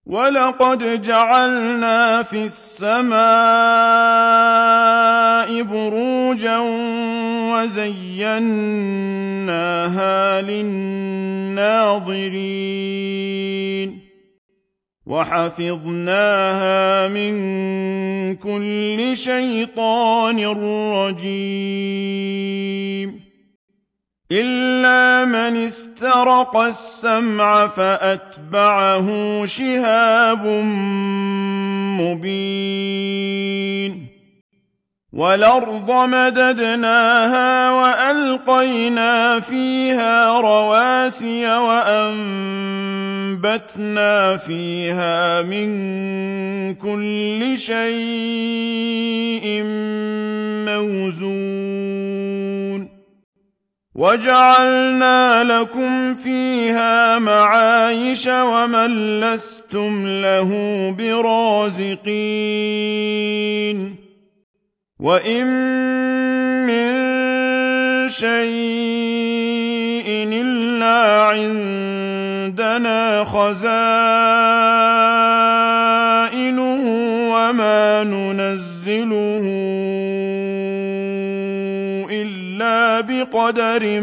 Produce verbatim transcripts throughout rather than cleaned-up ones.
وَلَقَدْ جَعَلْنَا فِي السَّمَاءِ بُرُوجًا وَزَيَّنَّاهَا لِلنَّاظِرِينَ وَحَفِظْنَاهَا مِن كُلِّ شَيْطَانٍ رَّجِيمٍ إِلَّا مَنِ اسْتَرَقَ السَّمْعَ فَأَتْبَعَهُ شِهَابٌ مُّبِينٌ وَالْأَرْضَ مَدَدْنَاهَا وَأَلْقَيْنَا فِيهَا رَوَاسِيَ وَأَنبَتْنَا فِيهَا مِن كُلِّ شَيْءٍ مَّوْزُونٍ وَجَعَلْنَا لَكُمْ فِيهَا مَعَايِشَ وَمَن لَّسْتُمْ لَهُ بِرَازِقِينَ وَإِن مِّن شَيْءٍ إِلَّا عِندَنَا خَزَائِنُهُ وَمَا نُنَزِّلُهُ إِلَّا بِقَدَرٍ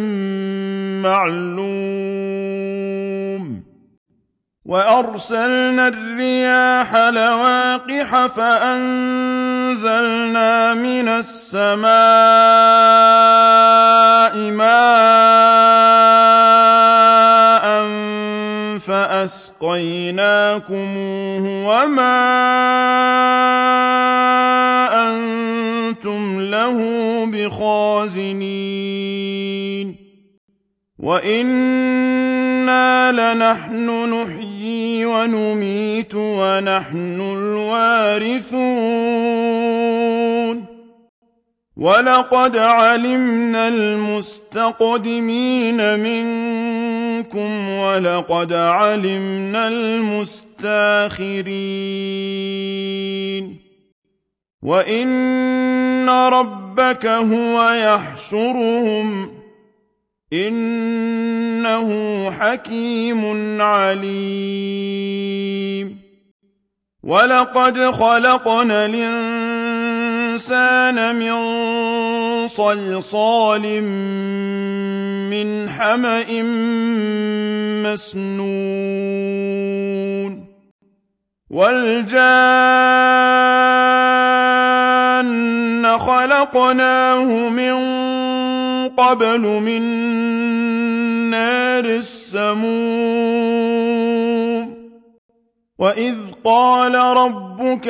مَّعْلُومٍ وَأَرْسَلْنَا الرِّيَاحَ لَوَاقِحَ فَأَنزَلْنَا مِنَ السَّمَاءِ مَاءً فَأَسْقَيْنَاكُمُوهُ وَمَا أَنتُمْ لَهُ بِخَازِنِينَ وَإِنَّا لَنَحْنُ نُحْيِي وَنُمِيتُ وَنَحْنُ الْوَارِثُونَ وَلَقَدْ عَلِمْنَا الْمُسْتَقْدِمِينَ مِنكُمْ وَلَقَدْ عَلِمْنَا الْمُسْتَأْخِرِينَ وَإِنَّ رَبَّكَ هُوَ يَحْشُرُهُمْ ۚ إِنَّهُ حَكِيمٌ عَلِيمٌ وَلَقَدْ خَلَقْنَا الْإِنسَانَ مِن صَلْصَالٍ مِّنْ حَمَإٍ مَّسْنُونٍ وَالْجَانَّ خَلَقْنَاهُ مِن قَبْلُ مِن نَّارِ السَّمُومِ وَإِذْ قَالَ رَبُّكَ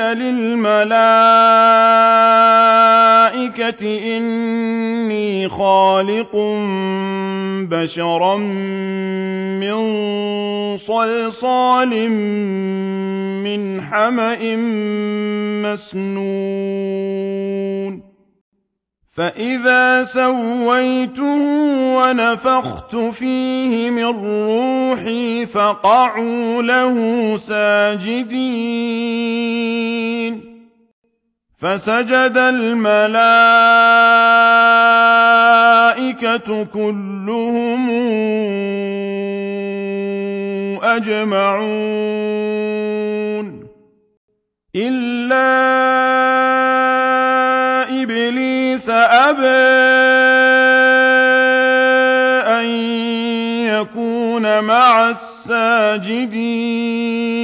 لِلْمَلَائِكَةِ إِنِّي خَالِقٌ بَشَرًا مِّن صَلْصَالٍ مِّنْ حَمَإٍ مَّسْنُونٍ فَإِذَا سَوَّيْتُهُ وَنَفَخْتُ فِيهِ مِن رُّوحِي فَقَعُوا لَهُ سَاجِدِينَ فَسَجَدَ الْمَلَائِكَةُ كُلُّهُمْ أَجْمَعُونَ إِلَّا إِبْلِيسَ أَبَىٰ أَن يَكُونَ مَعَ السَّاجِدِينَ